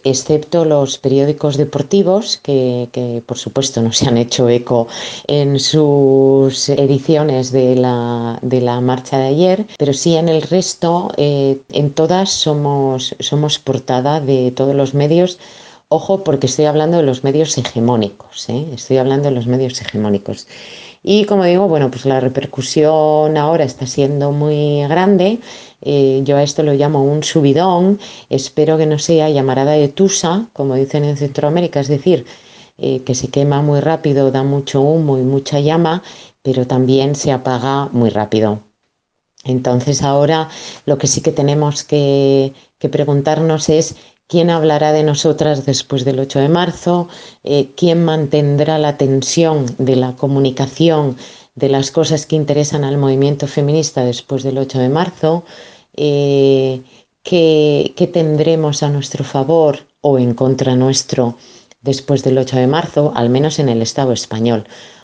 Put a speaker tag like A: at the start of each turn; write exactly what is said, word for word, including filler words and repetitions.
A: excepto los periódicos deportivos, que, que, por supuesto no se han hecho eco en sus ediciones de la, de la marcha de ayer, pero sí en el resto, eh, en todas somos, somos portada de todos los medios. Ojo, porque estoy hablando de los medios hegemónicos, ¿eh? Estoy hablando de los medios hegemónicos. Y como digo, bueno, pues la repercusión ahora está siendo muy grande. Eh, yo a esto lo llamo un subidón. Espero que no sea llamarada de tusa, como dicen en Centroamérica, es decir, eh, que se quema muy rápido, da mucho humo y mucha llama, pero también se apaga muy rápido. Entonces ahora lo que sí que tenemos que, que preguntarnos es quién hablará de nosotras después del ocho de marzo, eh, quién mantendrá la tensión de la comunicación de las cosas que interesan al movimiento feminista después del ocho de marzo, eh, qué, qué tendremos a nuestro favor o en contra nuestro después del ocho de marzo, al menos en el Estado español.